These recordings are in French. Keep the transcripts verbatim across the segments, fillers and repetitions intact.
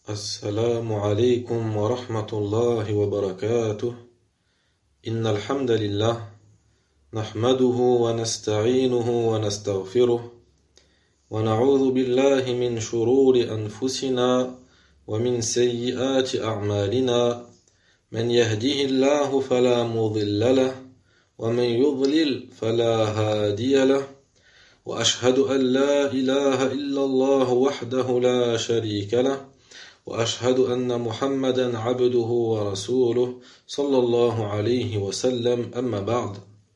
السلام عليكم ورحمة الله وبركاته. إن الحمد لله نحمده ونستعينه ونستغفره ونعوذ بالله من شرور أنفسنا ومن سيئات أعمالنا من يهده الله فلا مضل له ومن يضلل فلا هادي له وأشهد أن لا إله إلا الله وحده لا شريك له وأشهد أن محمدا عبده ورسوله صلى الله عليه وسلم أما بعد.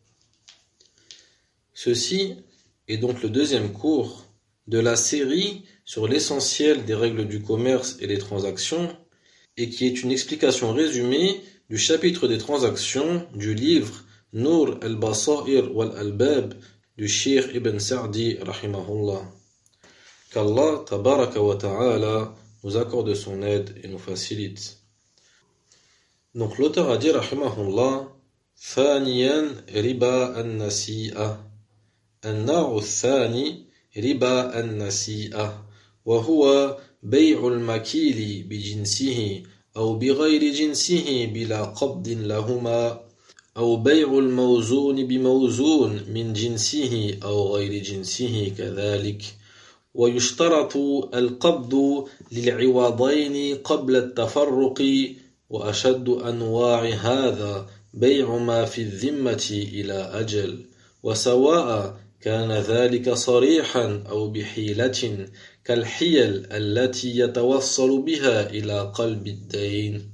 Ceci est donc le deuxième cours de la série sur l'essentiel des règles du commerce et des transactions et qui est une explication résumée du chapitre des transactions du livre Nur al-Basair wal-Albab du Cheikh Ibn Sa'di rahimahullah. Qu'Allah tabaraka wa ta'ala nous accorde son aide et nous facilite. Donc l'auteur a dit rahimahullah ثانيا ربا النسيئة النوع الثاني ربا النسيئة وهو بيع المكيل بجنسه أو بغير جنسه بلا قبض لهما أو بيع الموزون بموزون من جنسه أو غير جنسه كذلك ويشترط القبض للعوضين قبل التفرق وأشد أنواع هذا بيع ما في الذمة إلى أجل وسواء كان ذلك صريحا أو بحيلة كالحيل التي يتوصل بها إلى قلب الدين.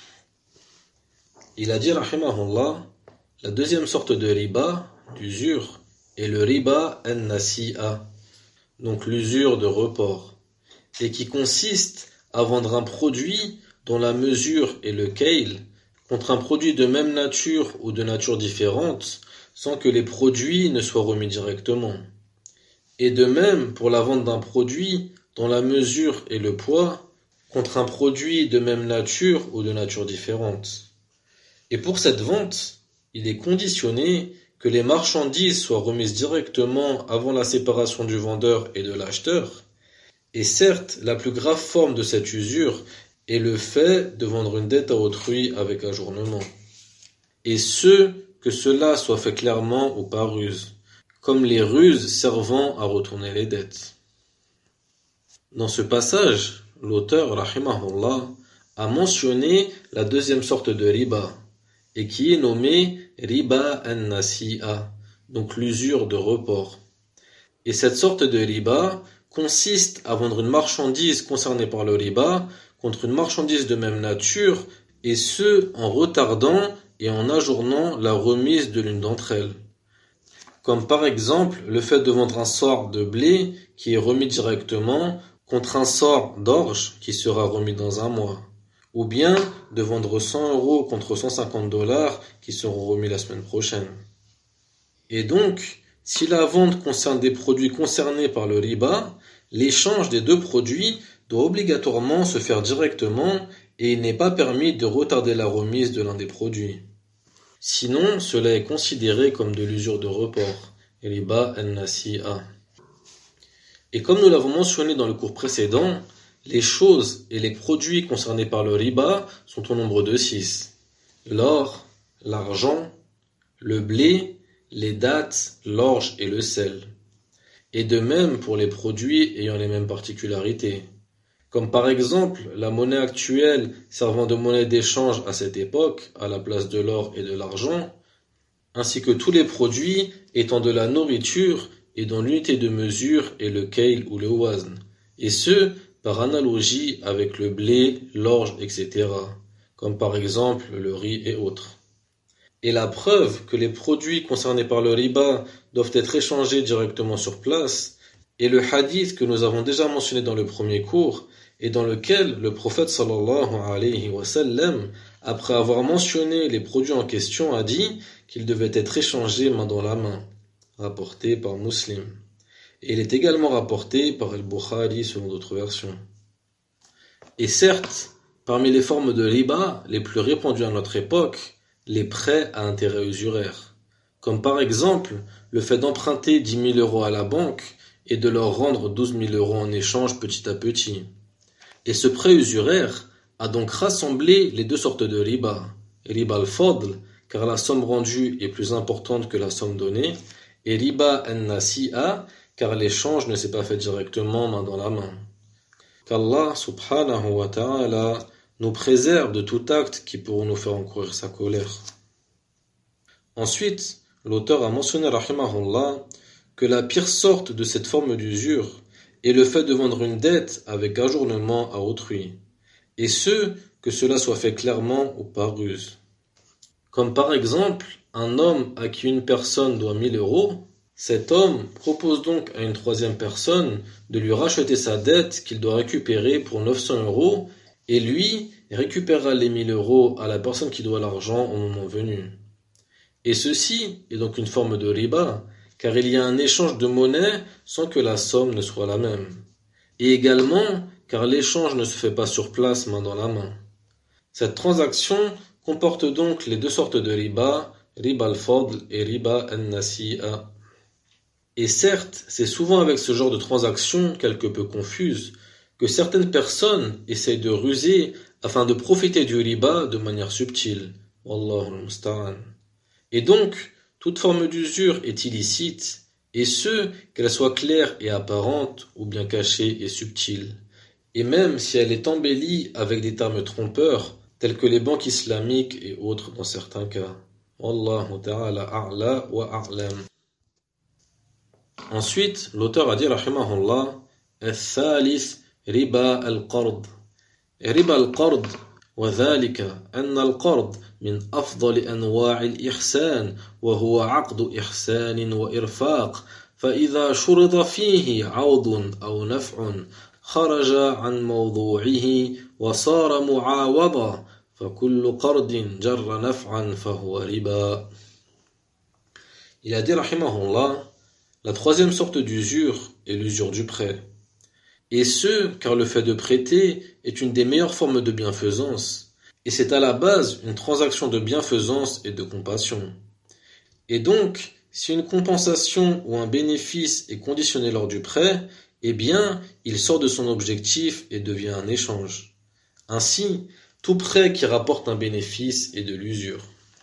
Il a dit rahimahullah, la deuxième sorte de riba, d'usure, est le riba an-nasi'a, donc l'usure de report, et qui consiste à vendre un produit dont la mesure est le kayl contre un produit de même nature ou de nature différente sans que les produits ne soient remis directement. Et de même pour la vente d'un produit dont la mesure est le poids contre un produit de même nature ou de nature différente. Et pour cette vente, il est conditionné que les marchandises soient remises directement avant la séparation du vendeur et de l'acheteur. Et certes, la plus grave forme de cette usure est le fait de vendre une dette à autrui avec ajournement. Et ce, que cela soit fait clairement ou par ruse, comme les ruses servant à retourner les dettes. Dans ce passage, l'auteur, rahimahullah, a mentionné la deuxième sorte de riba, et qui est nommée riba an-nasi'a, donc l'usure de report. Et cette sorte de riba consiste à vendre une marchandise concernée par le riba contre une marchandise de même nature, et ce, en retardant et en ajournant la remise de l'une d'entre elles. Comme par exemple le fait de vendre un sort de blé qui est remis directement contre un sort d'orge qui sera remis dans un mois. Ou bien de vendre cent euros contre cent cinquante dollars qui seront remis la semaine prochaine. Et donc, si la vente concerne des produits concernés par le riba, l'échange des deux produits doit obligatoirement se faire directement et il n'est pas permis de retarder la remise de l'un des produits. Sinon, cela est considéré comme de l'usure de report, riba an-nasi'a. Et comme nous l'avons mentionné dans le cours précédent, les choses et les produits concernés par le riba sont au nombre de six. L'or, l'argent, le blé, les dattes, l'orge et le sel. Et de même pour les produits ayant les mêmes particularités. Comme par exemple la monnaie actuelle servant de monnaie d'échange à cette époque, à la place de l'or et de l'argent, ainsi que tous les produits étant de la nourriture et dont l'unité de mesure est le kayl ou le wazn. Et ce, par analogie avec le blé, l'orge, et cetera, comme par exemple le riz et autres. Et la preuve que les produits concernés par le riba doivent être échangés directement sur place est le hadith que nous avons déjà mentionné dans le premier cours et dans lequel le prophète sallallahu alayhi wa sallam, après avoir mentionné les produits en question, a dit qu'ils devaient être échangés main dans la main, rapporté par Muslim. Et il est également rapporté par Al-Bukhari selon d'autres versions. Et certes, parmi les formes de riba les plus répandues à notre époque, les prêts à intérêt usuraire. Comme par exemple, le fait d'emprunter dix mille euros à la banque et de leur rendre douze mille euros en échange petit à petit. Et ce prêt usuraire a donc rassemblé les deux sortes de riba. Riba al-fadl, car la somme rendue est plus importante que la somme donnée, et riba an-nasi'a, car l'échange ne s'est pas fait directement main dans la main. Qu'Allah subhanahu wa ta'ala nous préserve de tout acte qui pourrait nous faire encourir sa colère. Ensuite, l'auteur a mentionné rahimahullah que la pire sorte de cette forme d'usure est le fait de vendre une dette avec ajournement à autrui, et ce, que cela soit fait clairement ou par ruse. Comme par exemple, un homme à qui une personne doit mille euros, cet homme propose donc à une troisième personne de lui racheter sa dette qu'il doit récupérer pour neuf cents euros, et lui récupérera les mille euros à la personne qui doit l'argent au moment venu. Et ceci est donc une forme de riba, car il y a un échange de monnaie sans que la somme ne soit la même. Et également, car l'échange ne se fait pas sur place main dans la main. Cette transaction comporte donc les deux sortes de riba, riba al-fadl et riba an-nasi'a. Et certes, c'est souvent avec ce genre de transaction quelque peu confuse que certaines personnes essayent de ruser afin de profiter du riba de manière subtile. Wallahu al-musta'an. Et donc, toute forme d'usure est illicite, et ce, qu'elle soit claire et apparente, ou bien cachée et subtile. Et même si elle est embellie avec des termes trompeurs, tels que les banques islamiques et autres dans certains cas. Wallahu ta'ala a'la wa a'lam. Ensuite, l'auteur a dit, rahimahullah, al-thalith riba al-qard. Riba al-qard, وذلك أن القرض من أفضل أنواع الإحسان وهو عقد إحسان وإرفاق فإذا شرط فيه عوض أو نفع خرج عن موضوعه وصار معاوضة فكل قرض جر نفعا فهو ربا. Il a dit rahimahullah, la troisième sorte d'usure est l'usure du prêt. Et ce, car le fait de prêter est une des meilleures formes de bienfaisance, et c'est à la base une transaction de bienfaisance et de compassion. Et donc, si une compensation ou un bénéfice est conditionné lors du prêt, eh bien, il sort de son objectif et devient un échange. Ainsi, tout prêt qui rapporte un bénéfice est de l'usure.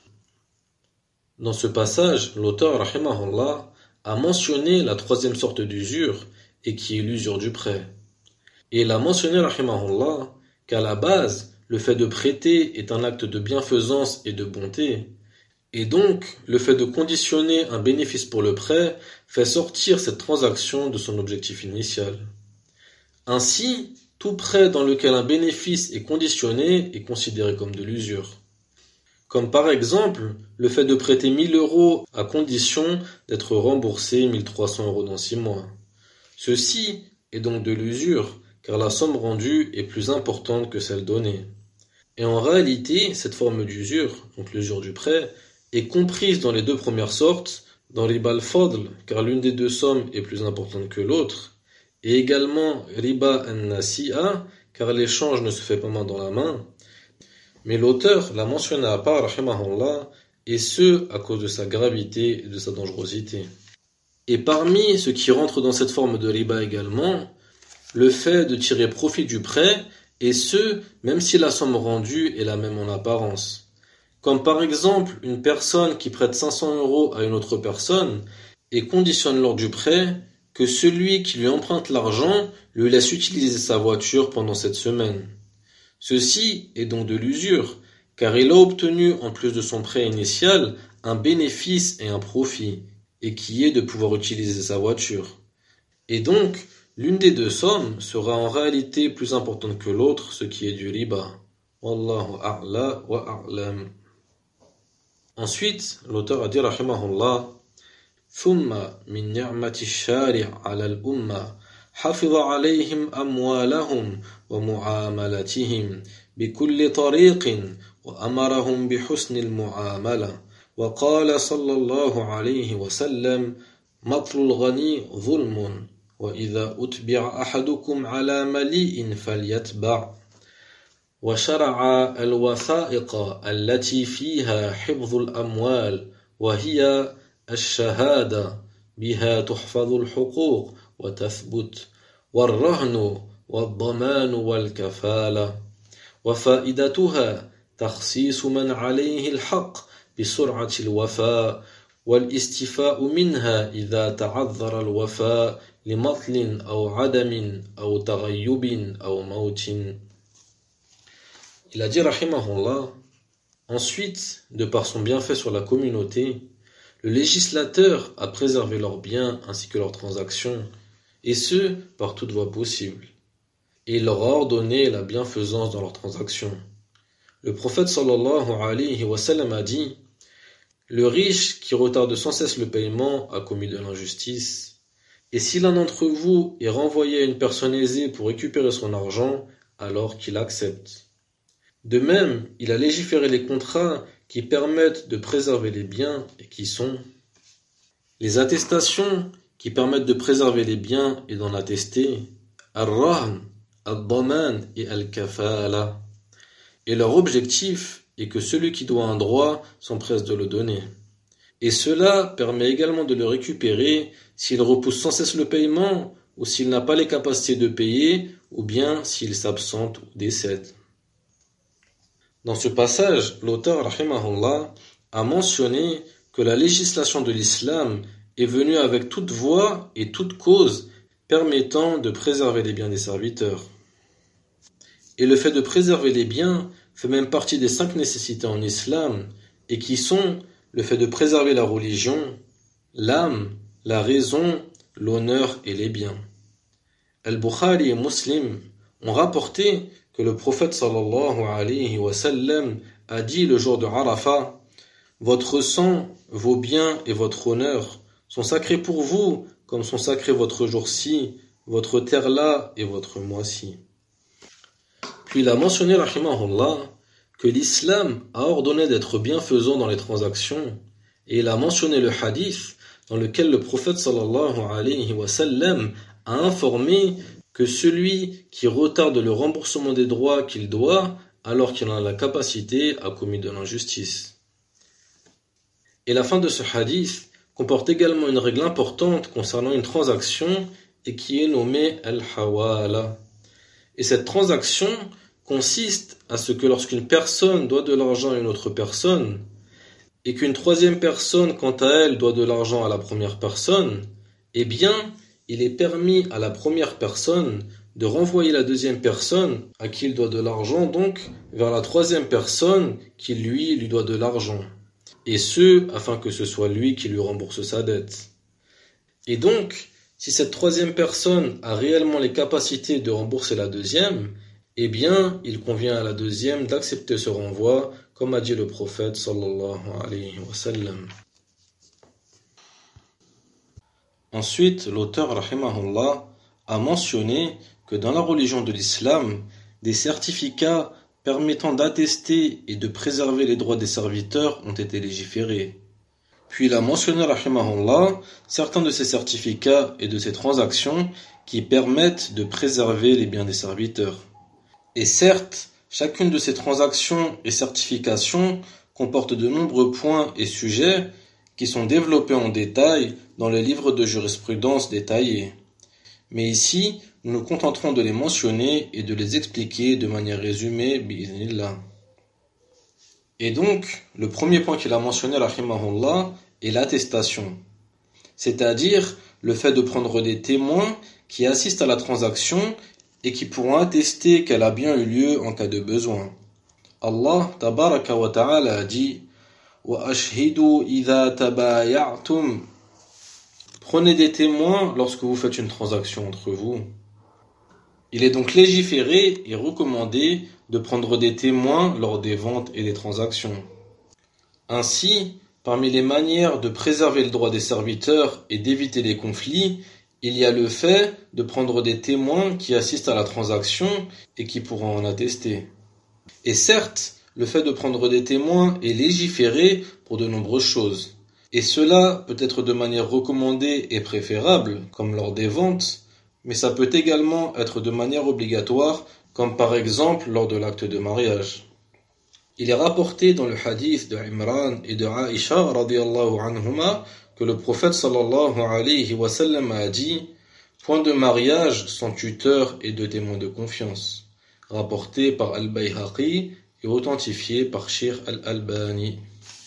Dans ce passage, l'auteur, rahimahullah, a mentionné la troisième sorte d'usure, et qui est l'usure du prêt. Et il a mentionné, rahimahullah, qu'à la base, le fait de prêter est un acte de bienfaisance et de bonté. Et donc, le fait de conditionner un bénéfice pour le prêt fait sortir cette transaction de son objectif initial. Ainsi, tout prêt dans lequel un bénéfice est conditionné est considéré comme de l'usure. Comme par exemple, le fait de prêter mille euros à condition d'être remboursé mille trois cents euros dans six mois. Ceci est donc de l'usure, car la somme rendue est plus importante que celle donnée. Et en réalité, cette forme d'usure, donc l'usure du prêt, est comprise dans les deux premières sortes, dans riba al-fadl, car l'une des deux sommes est plus importante que l'autre, et également riba an-nasi'a, car l'échange ne se fait pas main dans la main. Mais l'auteur l'a mentionné à part, rahimahullah, et ce, à cause de sa gravité et de sa dangerosité. Et parmi ce qui rentre dans cette forme de riba également, le fait de tirer profit du prêt, et ce, même si la somme rendue est la même en apparence. Comme par exemple, une personne qui prête cinq cents euros à une autre personne, et conditionne lors du prêt que celui qui lui emprunte l'argent lui laisse utiliser sa voiture pendant cette semaine. Ceci est donc de l'usure, car il a obtenu, en plus de son prêt initial, un bénéfice et un profit, et qui est de pouvoir utiliser sa voiture. Et donc, l'une des deux sommes sera en réalité plus importante que l'autre, ce qui est du riba. Wallahu a'la wa a'lam. Ensuite, l'auteur a dit, rahimahullah, ثم من نعمة الشارع على الأمة حفظ عليهم أموالهم ومعاملتهم بكل طريق وأمرهم بحسن المعاملة وقال صلى الله عليه وسلم مطل الغني ظلم وإذا أتبع أحدكم على مليء فليتبع وشرع الوثائق التي فيها حفظ الأموال وهي الشهادة بها تحفظ الحقوق وتثبت والرهن والضمان والكفالة وفائدتها تخصيص من عليه الحق بسرعة الوفاء والاستيفاء منها إذا تعذر الوفاء لمطل أو عدم أو تغيب أو موت. Il a dit rahimahullah, ensuite, de par son bienfait sur la communauté, le législateur a préservé leurs biens ainsi que leurs transactions, et ce, par toute voie possible. Et il leur a ordonné la bienfaisance dans leurs transactions. Le prophète sallallahu alayhi wa sallam a dit, le riche qui retarde sans cesse le paiement a commis de l'injustice. Et si l'un d'entre vous est renvoyé à une personne aisée pour récupérer son argent, alors qu'il accepte. De même, il a légiféré les contrats qui permettent de préserver les biens et qui sont les attestations qui permettent de préserver les biens et d'en attester, al-rahn, al-daman et al-kafala. Et leur objectif est que celui qui doit un droit s'empresse de le donner. Et cela permet également de le récupérer s'il repousse sans cesse le paiement ou s'il n'a pas les capacités de payer ou bien s'il s'absente ou décède. Dans ce passage, l'auteur rahimahullah a mentionné que la législation de l'islam est venue avec toute voie et toute cause permettant de préserver les biens des serviteurs. Et le fait de préserver les biens fait même partie des cinq nécessités en islam et qui sont le fait de préserver la religion, l'âme, la raison, l'honneur et les biens. Al-Bukhari et Muslim ont rapporté que le prophète sallallahu alayhi wa sallam a dit le jour de Arafat, votre sang, vos biens et votre honneur sont sacrés pour vous comme sont sacrés votre jour-ci, votre terre-là et votre mois-ci. Puis il a mentionné rahimahullah que l'islam a ordonné d'être bienfaisant dans les transactions et il a mentionné le hadith dans lequel le prophète sallallahu alayhi wa sallam a informé que celui qui retarde le remboursement des droits qu'il doit alors qu'il en a la capacité a commis de l'injustice. Et la fin de ce hadith comporte également une règle importante concernant une transaction et qui est nommée al-hawala. Et cette transaction consiste à ce que lorsqu'une personne doit de l'argent à une autre personne et qu'une troisième personne, quant à elle, doit de l'argent à la première personne, eh bien, il est permis à la première personne de renvoyer la deuxième personne à qui il doit de l'argent, donc vers la troisième personne qui lui, lui doit de l'argent. Et ce, afin que ce soit lui qui lui rembourse sa dette. Et donc, si cette troisième personne a réellement les capacités de rembourser la deuxième, eh bien, il convient à la deuxième d'accepter ce renvoi, comme a dit le prophète sallallahu alayhi wa sallam. Ensuite, l'auteur rahimahullah a mentionné que dans la religion de l'islam, des certificats permettant d'attester et de préserver les droits des serviteurs ont été légiférés. Puis il a mentionné rahimahullah certains de ces certificats et de ces transactions qui permettent de préserver les biens des serviteurs. Et certes, chacune de ces transactions et certifications comporte de nombreux points et sujets qui sont développés en détail dans les livres de jurisprudence détaillés. Mais ici, nous nous contenterons de les mentionner et de les expliquer de manière résumée, bi'idhnillah. Et donc, le premier point qu'il a mentionné, rahimahullah, est l'attestation. C'est-à-dire le fait de prendre des témoins qui assistent à la transaction et qui pourront attester qu'elle a bien eu lieu en cas de besoin. Allah, tabaraka wa ta'ala, a dit « Wa ashhidu idha tabaya'tum » Prenez des témoins lorsque vous faites une transaction entre vous. Il est donc légiféré et recommandé de prendre des témoins lors des ventes et des transactions. Ainsi, parmi les manières de préserver le droit des serviteurs et d'éviter les conflits, il y a le fait de prendre des témoins qui assistent à la transaction et qui pourront en attester. Et certes, le fait de prendre des témoins est légiféré pour de nombreuses choses. Et cela peut être de manière recommandée et préférable, comme lors des ventes, mais ça peut également être de manière obligatoire, comme par exemple lors de l'acte de mariage. Il est rapporté dans le hadith de Imran et de Aïcha radiyallahu anhuma que le prophète sallallahu alayhi wa sallam a dit Point de mariage sans tuteur et de témoin de confiance. Rapporté par Al-Bayhaqi et authentifié par Sheikh Al-Albani.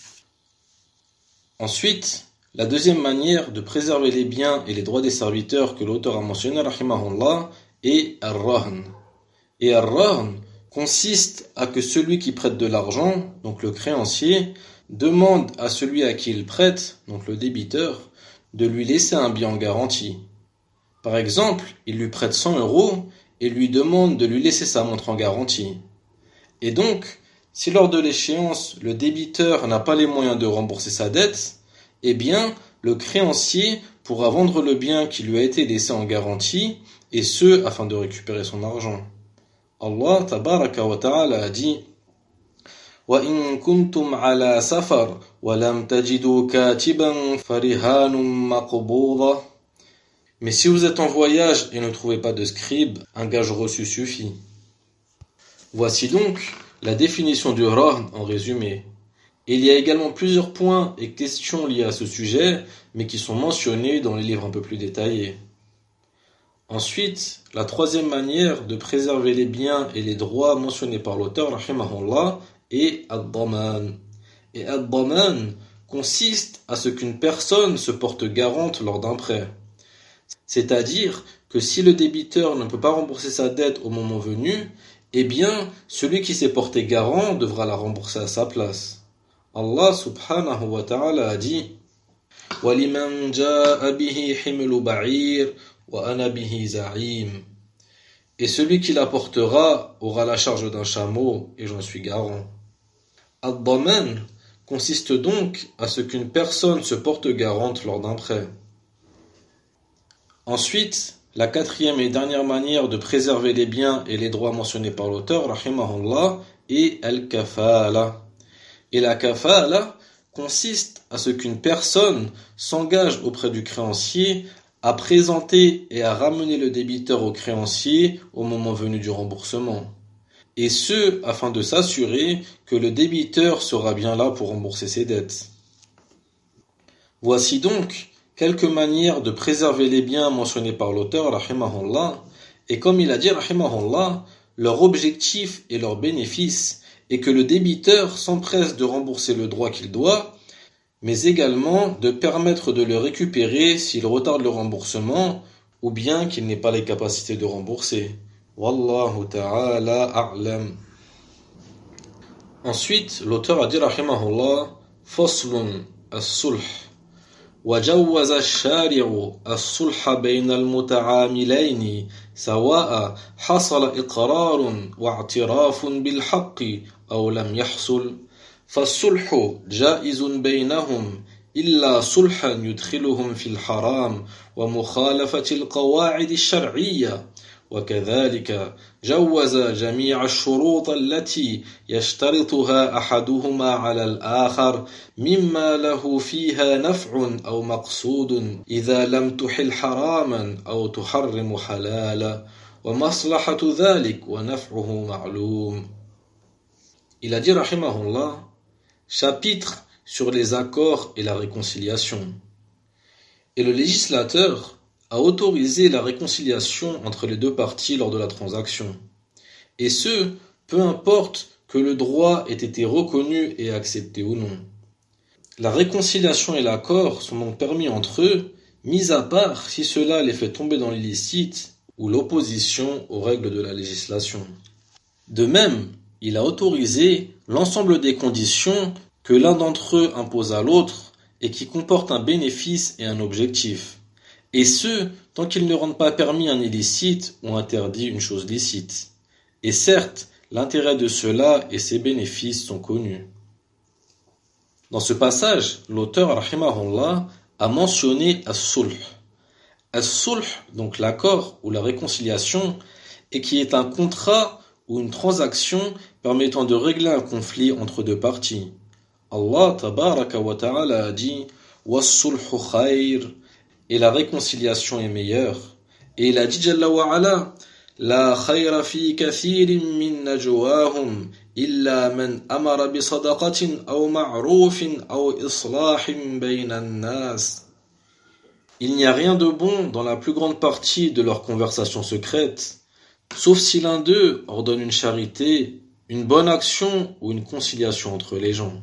Ensuite, la deuxième manière de préserver les biens et les droits des serviteurs que l'auteur a mentionné, rahimahullah, est ar-rahn. Et ar-rahn consiste à que celui qui prête de l'argent, donc le créancier, demande à celui à qui il prête, donc le débiteur, de lui laisser un bien en garantie. Par exemple, il lui prête cent euros et lui demande de lui laisser sa montre en garantie. Et donc, si lors de l'échéance, le débiteur n'a pas les moyens de rembourser sa dette, eh bien, le créancier pourra vendre le bien qui lui a été laissé en garantie, et ce, afin de récupérer son argent. Allah tabaraka wa ta'ala a dit وَإِن كُنتُمْ عَلَى سَفَرٍ وَلَمْ تَجِدُوا كَاتِبًا فَرِهَانٌ مَقْبُوضَةٌ. Mais si vous êtes en voyage et ne trouvez pas de scribe, un gage reçu suffit. Voici donc la définition du rahn en résumé. Il y a également plusieurs points et questions liées à ce sujet, mais qui sont mentionnés dans les livres un peu plus détaillés. Ensuite, la troisième manière de préserver les biens et les droits mentionnés par l'auteur, rahimahullah, est ad-daman. Et ad-daman consiste à ce qu'une personne se porte garante lors d'un prêt. C'est-à-dire que si le débiteur ne peut pas rembourser sa dette au moment venu, eh bien, celui qui s'est porté garant devra la rembourser à sa place. Allah subhanahu wa ta'ala a dit وَلِمَنْ جَاءَ بِهِ حِمْلُ بَعِيرٍ وَأَنَا بِهِ زَعِيمٌ. Et celui qui l'apportera aura la charge d'un chameau, et j'en suis garant. Ad-daman consiste donc à ce qu'une personne se porte garante lors d'un prêt. Ensuite, la quatrième et dernière manière de préserver les biens et les droits mentionnés par l'auteur, rahimahullah, est al-kafala. Et la kafala consiste à ce qu'une personne s'engage auprès du créancier à présenter et à ramener le débiteur au créancier au moment venu du remboursement. Et ce, afin de s'assurer que le débiteur sera bien là pour rembourser ses dettes. Voici donc quelques manières de préserver les biens mentionnés par l'auteur, rahimahullah, et comme il a dit, rahimahullah, leur objectif et leur bénéfice est que le débiteur s'empresse de rembourser le droit qu'il doit, mais également de permettre de le récupérer s'il retarde le remboursement, ou bien qu'il n'ait pas les capacités de rembourser. Wallahu ta'ala a'lam. Ensuite, l'auteur a dit, rahimahullah, faslun as-sulh. وجوز الشارع الصلح بين المتعاملين سواء حصل إقرار واعتراف بالحق أو لم يحصل فالصلح جائز بينهم إلا صلحا يدخلهم في الحرام ومخالفة القواعد الشرعية وكذلك جوز جميع الشروط التي يشترطها أحدهما على الآخر مما له فيها نفع أو مقصود إذا لم تحل حراما أو تحرم حلالا ومصلحة ذلك ونفعه معلوم. Il a dit rahimahullah, chapitre sur les accords et la réconciliation. Et le législateur a autorisé la réconciliation entre les deux parties lors de la transaction. Et ce, peu importe que le droit ait été reconnu et accepté ou non. La réconciliation et l'accord sont donc permis entre eux, mis à part si cela les fait tomber dans l'illicite ou l'opposition aux règles de la législation. De même, il a autorisé l'ensemble des conditions que l'un d'entre eux impose à l'autre et qui comportent un bénéfice et un objectif. Et ce, tant qu'ils ne rendent pas permis un illicite ou interdit une chose licite. Et certes, l'intérêt de cela et ses bénéfices sont connus. Dans ce passage, l'auteur, rahimahullah, a mentionné as-sulh. As-sulh, donc l'accord ou la réconciliation, et qui est un contrat ou une transaction permettant de régler un conflit entre deux parties. Allah tabaraka wa ta'ala a dit « Was-sulhu khayr » et la réconciliation est meilleure. Et il a dit Jalla wa ala La khayra fi kathirin min najwahum illa man amara bi sadaqatin aw ma'rufin aw islahin bayna an-nas. Il n'y a rien de bon dans la plus grande partie de leurs conversations secrètes, sauf si l'un d'eux ordonne une charité, une bonne action ou une conciliation entre les gens.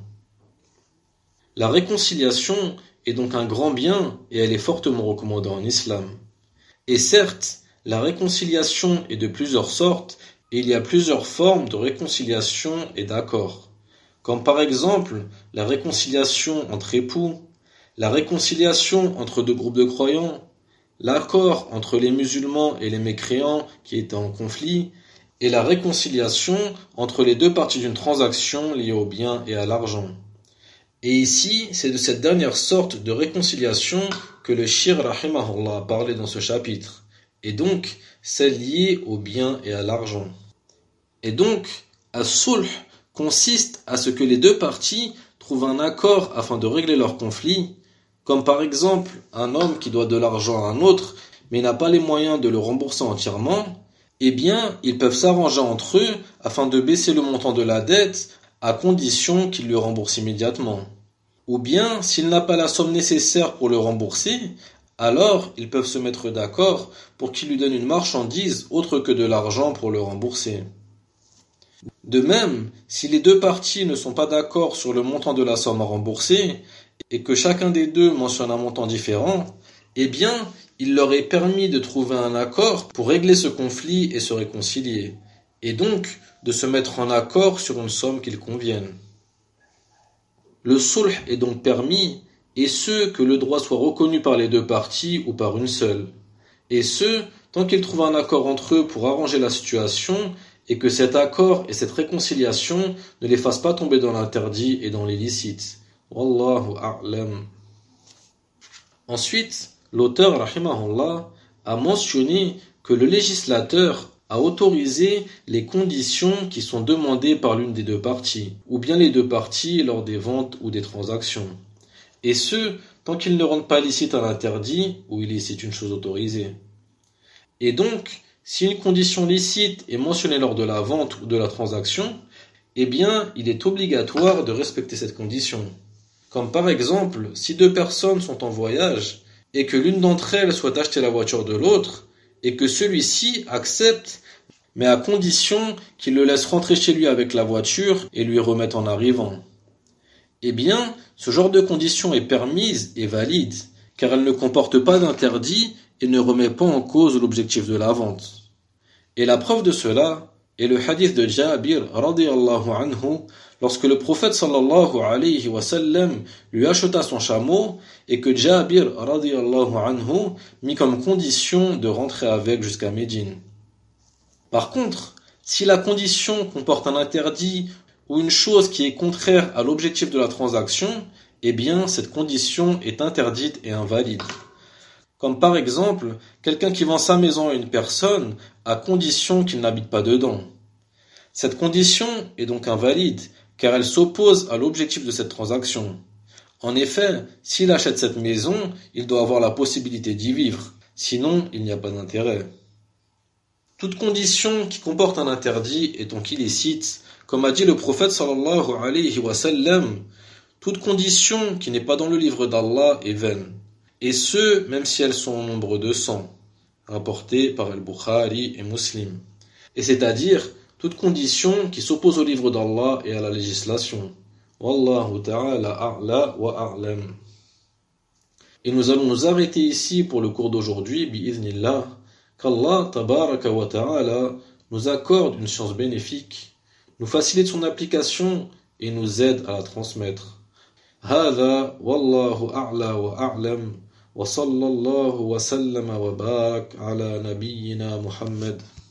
La réconciliation est donc un grand bien et elle est fortement recommandée en islam. Et certes, la réconciliation est de plusieurs sortes et il y a plusieurs formes de réconciliation et d'accord, comme par exemple la réconciliation entre époux, la réconciliation entre deux groupes de croyants, l'accord entre les musulmans et les mécréants qui étaient en conflit, et la réconciliation entre les deux parties d'une transaction liée au bien et à l'argent. Et ici, c'est de cette dernière sorte de réconciliation que le Shir rahimahullah a parlé dans ce chapitre, et donc celle liée au bien et à l'argent. Et donc, as-sulh consiste à ce que les deux parties trouvent un accord afin de régler leur conflit, comme par exemple un homme qui doit de l'argent à un autre, mais n'a pas les moyens de le rembourser entièrement, eh bien, ils peuvent s'arranger entre eux afin de baisser le montant de la dette à condition qu'il le rembourse immédiatement. Ou bien, s'il n'a pas la somme nécessaire pour le rembourser, alors ils peuvent se mettre d'accord pour qu'il lui donne une marchandise autre que de l'argent pour le rembourser. De même, si les deux parties ne sont pas d'accord sur le montant de la somme à rembourser, et que chacun des deux mentionne un montant différent, eh bien, il leur est permis de trouver un accord pour régler ce conflit et se réconcilier, et donc de se mettre en accord sur une somme qu'ils conviennent. Le sulh est donc permis, et ce, que le droit soit reconnu par les deux parties ou par une seule, et ce, tant qu'ils trouvent un accord entre eux pour arranger la situation, et que cet accord et cette réconciliation ne les fassent pas tomber dans l'interdit et dans l'illicite. Wallahu a'lam. Ensuite, l'auteur rahimahullah a mentionné que le législateur a autorisé les conditions qui sont demandées par l'une des deux parties, ou bien les deux parties lors des ventes ou des transactions. Et ce, tant qu'ils ne rendent pas licite un interdit ou illicite une chose autorisée. Et donc, si une condition licite est mentionnée lors de la vente ou de la transaction, eh bien, il est obligatoire de respecter cette condition. Comme par exemple, si deux personnes sont en voyage et que l'une d'entre elles souhaite acheter la voiture de l'autre et que celui-ci accepte, mais à condition qu'il le laisse rentrer chez lui avec la voiture et lui remette en arrivant. Eh bien, ce genre de condition est permise et valide, car elle ne comporte pas d'interdit et ne remet pas en cause l'objectif de la vente. Et la preuve de cela est le hadith de Jabir radiyallahu anhu, lorsque le prophète sallallahu alayhi wa sallam lui acheta son chameau et que Jabir radiyallahu anhu mit comme condition de rentrer avec jusqu'à Médine. Par contre, si la condition comporte un interdit ou une chose qui est contraire à l'objectif de la transaction, eh bien cette condition est interdite et invalide. Comme par exemple, quelqu'un qui vend sa maison à une personne à condition qu'il n'habite pas dedans. Cette condition est donc invalide, car elle s'oppose à l'objectif de cette transaction. En effet, s'il achète cette maison, il doit avoir la possibilité d'y vivre, sinon il n'y a pas d'intérêt. Toute condition qui comporte un interdit est donc illicite, comme a dit le prophète sallallahu alayhi wa sallam, toute condition qui n'est pas dans le livre d'Allah est vaine. Et ce, même si elles sont au nombre de cent, rapporté par Al-Bukhari et Muslim. Et c'est-à-dire, toute condition qui s'oppose au livre d'Allah et à la législation. Wallahu ta'ala a'la wa a'lam. Et nous allons nous arrêter ici pour le cours d'aujourd'hui, bi'idhnillah, qu'Allah tabaraka wa ta'ala nous accorde une science bénéfique, nous facilite son application et nous aide à la transmettre. هذا والله أعلى وأعلم وصلى الله وسلم وبارك على نبينا محمد